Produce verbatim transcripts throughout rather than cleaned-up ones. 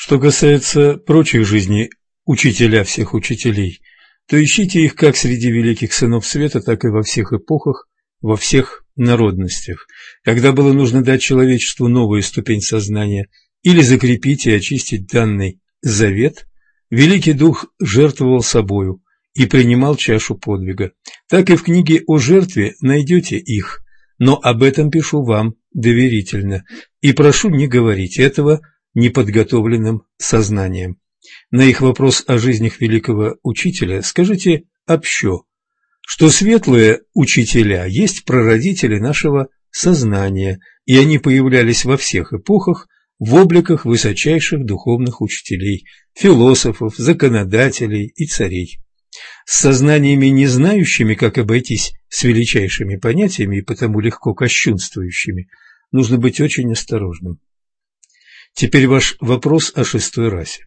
Что касается прочих жизней учителя всех учителей, то ищите их как среди великих сынов света, так и во всех эпохах, во всех народностях. Когда было нужно дать человечеству новую ступень сознания или закрепить и очистить данный завет, Великий Дух жертвовал собою и принимал чашу подвига. Так и в книге о жертве найдете их, но об этом пишу вам доверительно и прошу не говорить этого неподготовленным сознанием. На их вопрос о жизнях великого учителя скажите общо, что светлые учителя есть прародители нашего сознания, и они появлялись во всех эпохах в обликах высочайших духовных учителей, философов, законодателей и царей. С сознаниями, не знающими, как обойтись с величайшими понятиями и потому легко кощунствующими, нужно быть очень осторожным. Теперь ваш вопрос о шестой расе.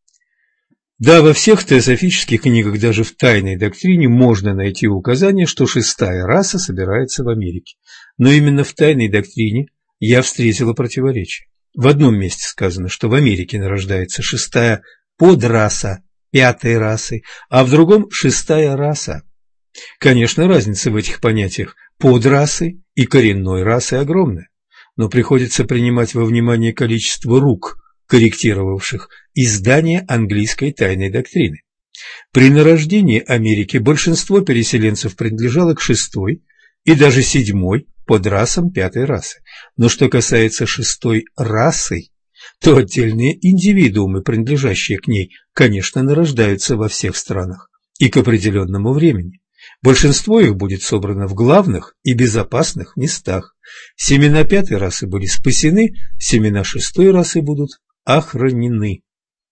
Да, во всех теософических книгах, даже в тайной доктрине, можно найти указание, что шестая раса собирается в Америке. Но именно в тайной доктрине я встретила противоречие. В одном месте сказано, что в Америке нарождается шестая подраса пятой расы, а в другом шестая раса. Конечно, разница в этих понятиях подрасы и коренной расы огромная, но приходится принимать во внимание количество рук, корректировавших издание английской тайной доктрины. При нарождении Америки большинство переселенцев принадлежало к шестой и даже седьмой подрасам пятой расы. Но что касается шестой расы, то отдельные индивидуумы, принадлежащие к ней, конечно, нарождаются во всех странах и к определенному времени. Большинство их будет собрано в главных и безопасных местах. Семена пятой расы были спасены, семена шестой расы будут охранены.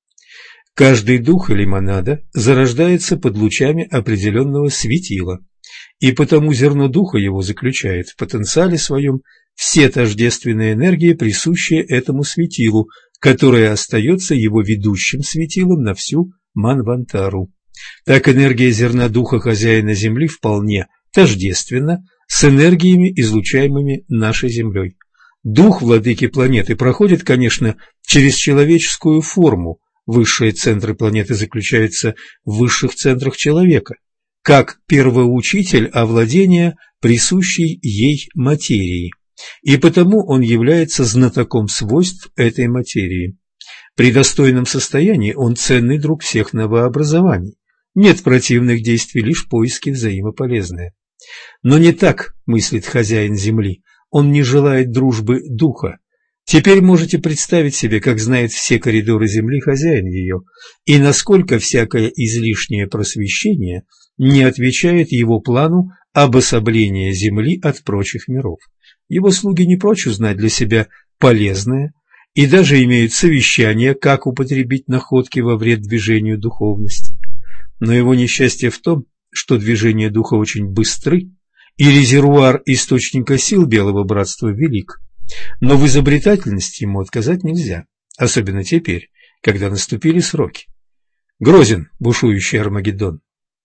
Каждый дух или монада зарождается под лучами определенного светила, и потому зерно духа его заключает в потенциале своем все тождественные энергии, присущие этому светилу, которое остается его ведущим светилом на всю Манвантару. Так энергия зерна духа хозяина Земли вполне тождественна с энергиями, излучаемыми нашей Землей. Дух владыки планеты проходит, конечно, через человеческую форму. Высшие центры планеты заключаются в высших центрах человека, как первоучитель овладения присущей ей материи, и потому он является знатоком свойств этой материи. При достойном состоянии он ценный друг всех новообразований. Нет противных действий, лишь поиски взаимополезные. Но не так мыслит хозяин Земли. Он не желает дружбы духа. Теперь можете представить себе, как знает все коридоры Земли хозяин ее, и насколько всякое излишнее просвещение не отвечает его плану обособления Земли от прочих миров. Его слуги не прочь узнать для себя полезное и даже имеют совещания, как употребить находки во вред движению духовности. Но его несчастье в том, что движения духа очень быстры, и резервуар источника сил Белого Братства велик. Но в изобретательности ему отказать нельзя, особенно теперь, когда наступили сроки. Грозен бушующий Армагеддон.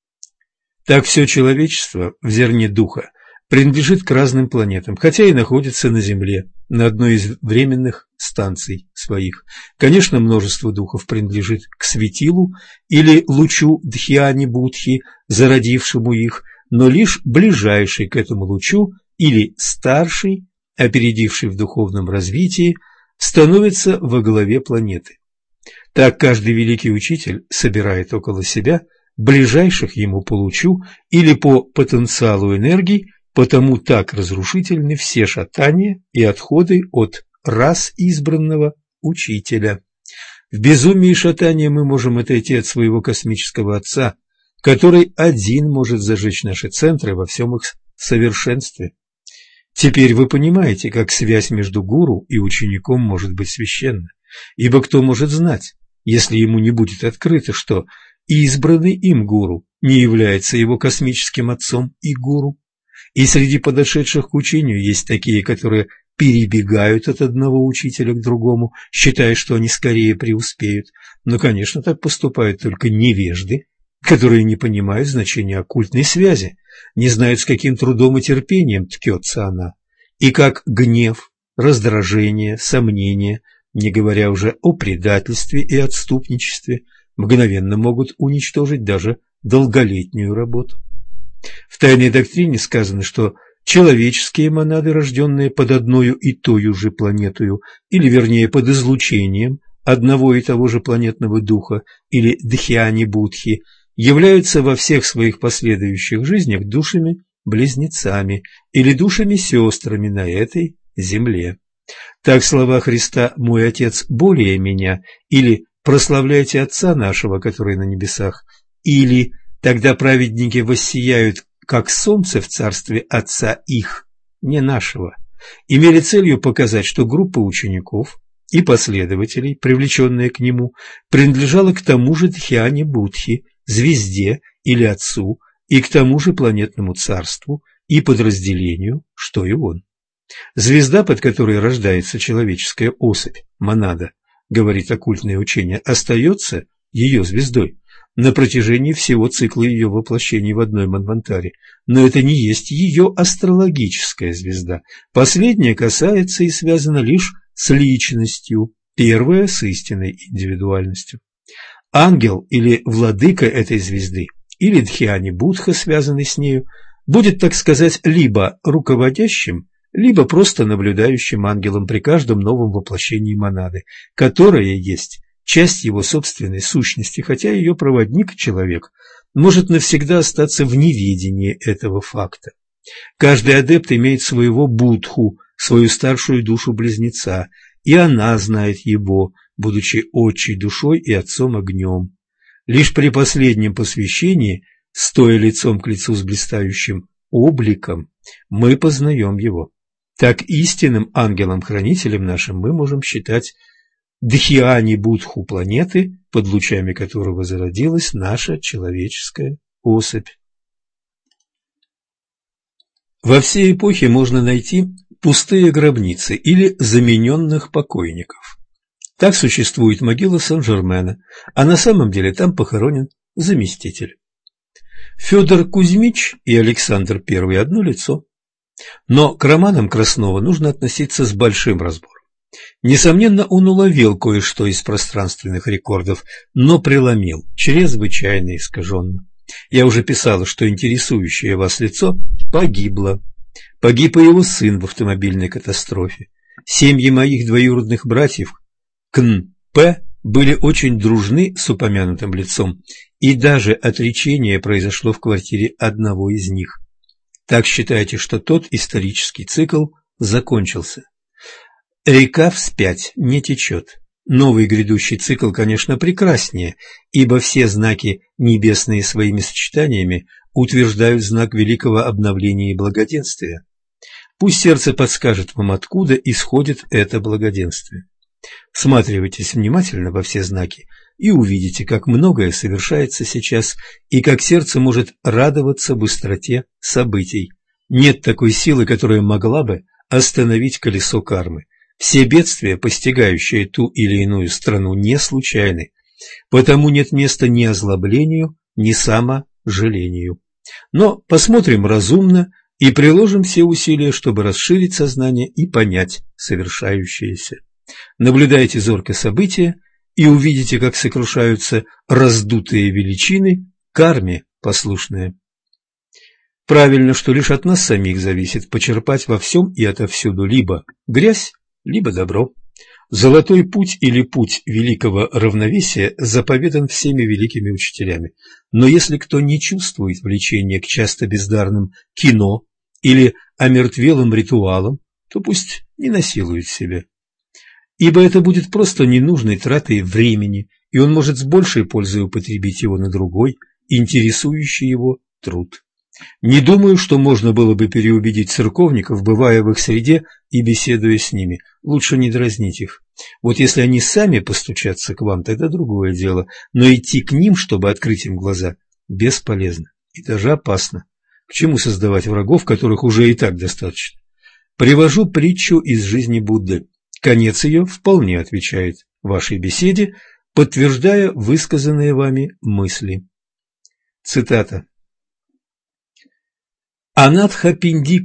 Так все человечество в зерне духа принадлежит к разным планетам, хотя и находится на Земле, на одной из временных станций своих. Конечно, множество духов принадлежит к светилу или лучу Дхьяни-Будхи, зародившему их, но лишь ближайший к этому лучу или старший, опередивший в духовном развитии, становится во главе планеты. Так каждый великий учитель собирает около себя ближайших ему по лучу или по потенциалу энергии, потому так разрушительны все шатания и отходы от рас избранного учителя. В безумии шатания мы можем отойти от своего космического отца, который один может зажечь наши центры во всем их совершенстве. Теперь вы понимаете, как связь между гуру и учеником может быть священна, ибо кто может знать, если ему не будет открыто, что избранный им гуру не является его космическим отцом и гуру, и среди подошедших к учению есть такие, которые перебегают от одного учителя к другому, считая, что они скорее преуспеют, но, конечно, так поступают только невежды, которые не понимают значения оккультной связи, не знают, с каким трудом и терпением ткется она, и как гнев, раздражение, сомнение не говоря уже о предательстве и отступничестве, мгновенно могут уничтожить даже долголетнюю работу. В тайной доктрине сказано, что человеческие монады, рожденные под одною и тою же планетою, или вернее под излучением одного и того же планетного духа, или дхьяни-будхи, являются во всех своих последующих жизнях душами-близнецами или душами-сестрами на этой земле. Так слова Христа «Мой Отец более меня» или «Прославляйте Отца нашего, который на небесах», или «Тогда праведники воссияют, как солнце в царстве Отца их, не нашего», имели целью показать, что группа учеников и последователей, привлеченная к нему, принадлежала к тому же Дхьяни-будхи, звезде или Отцу, и к тому же планетному царству и подразделению, что и он. Звезда, под которой рождается человеческая особь, монада, говорит оккультное учение, остается ее звездой на протяжении всего цикла ее воплощений в одной манвантаре, но это не есть ее астрологическая звезда. Последняя касается и связана лишь с личностью, первая с истинной индивидуальностью. Ангел или владыка этой звезды, или Дхьяни-будха, связанный с нею, будет, так сказать, либо руководящим, либо просто наблюдающим ангелом при каждом новом воплощении монады, которая есть часть его собственной сущности, хотя ее проводник, человек, может навсегда остаться в неведении этого факта. Каждый адепт имеет своего будху, свою старшую душу-близнеца, и она знает его, будучи отчей душой и отцом огнем. Лишь при последнем посвящении, стоя лицом к лицу с блистающим обликом, мы познаем его. Так истинным ангелом-хранителем нашим мы можем считать Дхьяни-будху планеты, под лучами которого зародилась наша человеческая особь. Во всей эпохе можно найти пустые гробницы или замененных покойников. Так существует могила Сен-Жермена, а на самом деле там похоронен заместитель. Федор Кузьмич и Александр Первый одно лицо. Но к романам Краснова нужно относиться с большим разбором. Несомненно, он уловил кое-что из пространственных рекордов, но преломил, чрезвычайно искаженно. Я уже писала, что интересующее вас лицо погибло. Погиб и его сын в автомобильной катастрофе. Семьи моих двоюродных братьев Кн-П были очень дружны с упомянутым лицом, и даже отречение произошло в квартире одного из них. Так считайте, что тот исторический цикл закончился. Река вспять не течет. Новый грядущий цикл, конечно, прекраснее, ибо все знаки небесные своими сочетаниями утверждают знак великого обновления и благоденствия. Пусть сердце подскажет вам, откуда исходит это благоденствие. Всматривайтесь внимательно во все знаки и увидите, как многое совершается сейчас и как сердце может радоваться быстроте событий. Нет такой силы, которая могла бы остановить колесо кармы. Все бедствия, постигающие ту или иную страну, не случайны, потому нет места ни озлоблению, ни саможалению. Но посмотрим разумно и приложим все усилия, чтобы расширить сознание и понять совершающееся. Наблюдайте зорко события и увидите, как сокрушаются раздутые величины, карме послушные. Правильно, что лишь от нас самих зависит почерпать во всем и отовсюду либо грязь, либо добро. Золотой путь или путь великого равновесия заповедан всеми великими учителями. Но если кто не чувствует влечения к часто бездарным кино или омертвелым ритуалам, то пусть не насилует себя. Ибо это будет просто ненужной тратой времени, и он может с большей пользой употребить его на другой, интересующий его труд. Не думаю, что можно было бы переубедить церковников, бывая в их среде и беседуя с ними. Лучше не дразнить их. Вот если они сами постучатся к вам, тогда другое дело. Но идти к ним, чтобы открыть им глаза, бесполезно и даже опасно. К чему создавать врагов, которых уже и так достаточно? Привожу притчу из жизни Будды. Конец ее вполне отвечает вашей беседе, подтверждая высказанные вами мысли. Цитата. Анатха Пиндика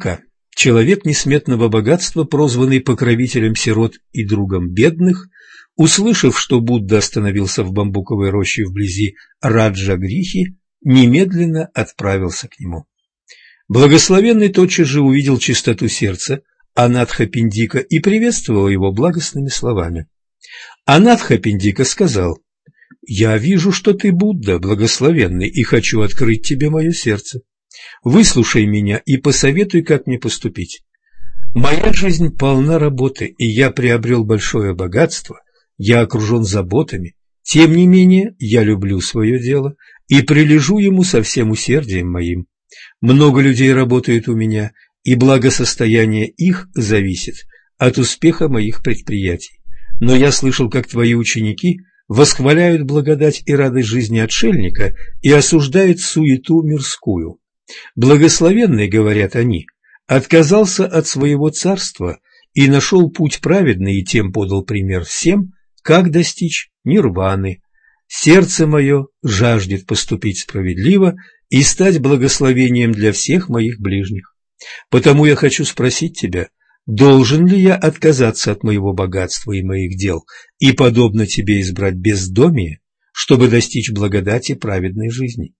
человек несметного богатства, прозванный покровителем сирот и другом бедных, услышав, что Будда остановился в бамбуковой роще вблизи Раджагрихи, немедленно отправился к нему. Благословенный тотчас же увидел чистоту сердца Анатха-Пиндика и приветствовал его благостными словами. Анатха-Пиндика сказал: «Я вижу, что ты Будда, благословенный, и хочу открыть тебе мое сердце. Выслушай меня и посоветуй, как мне поступить. Моя жизнь полна работы, и я приобрел большое богатство, я окружен заботами, тем не менее я люблю свое дело и прилежу ему со всем усердием моим. Много людей работают у меня, и благосостояние их зависит от успеха моих предприятий. Но я слышал, как твои ученики восхваляют благодать и радость жизни отшельника и осуждают суету мирскую. Благословенный, говорят они, отказался от своего царства и нашел путь праведный, и тем подал пример всем, как достичь нирваны. Сердце мое жаждет поступить справедливо и стать благословением для всех моих ближних. Потому я хочу спросить тебя, должен ли я отказаться от моего богатства и моих дел и, подобно тебе, избрать бездомие, чтобы достичь благодати праведной жизни?»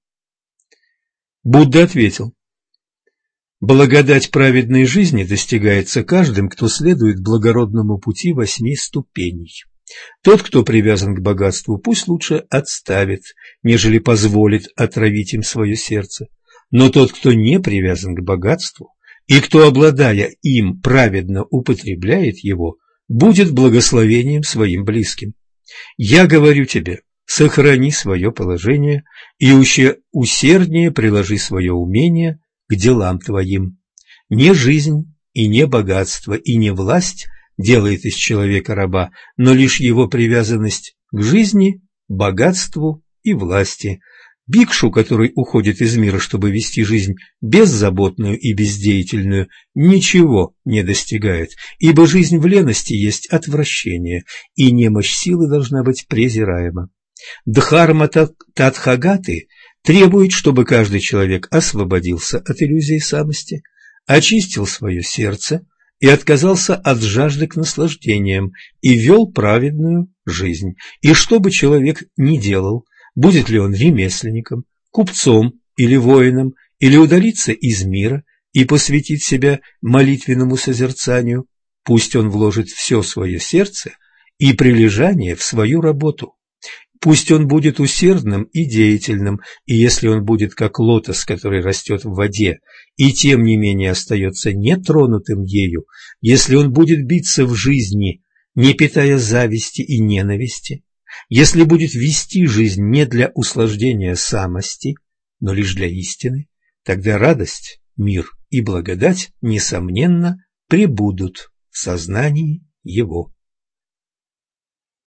Будда ответил: «Благодать праведной жизни достигается каждым, кто следует благородному пути восьми ступеней. Тот, кто привязан к богатству, пусть лучше отставит, нежели позволит отравить им свое сердце. Но тот, кто не привязан к богатству, и кто, обладая им, праведно употребляет его, будет благословением своим близким. Я говорю тебе, сохрани свое положение и еще усерднее приложи свое умение к делам твоим. Не жизнь и не богатство и не власть делает из человека раба, но лишь его привязанность к жизни, богатству и власти. Бикшу, который уходит из мира, чтобы вести жизнь беззаботную и бездеятельную, ничего не достигает, ибо жизнь в лености есть отвращение, и немощь силы должна быть презираема. Дхарма Татхагаты требует, чтобы каждый человек освободился от иллюзии самости, очистил свое сердце и отказался от жажды к наслаждениям и вел праведную жизнь. И что бы человек ни делал, будет ли он ремесленником, купцом или воином, или удалится из мира и посвятит себя молитвенному созерцанию, пусть он вложит все свое сердце и прилежание в свою работу. Пусть он будет усердным и деятельным, и если он будет как лотос, который растет в воде, и тем не менее остается нетронутым ею, если он будет биться в жизни, не питая зависти и ненависти, если будет вести жизнь не для услаждения самости, но лишь для истины, тогда радость, мир и благодать, несомненно, пребудут в сознании его.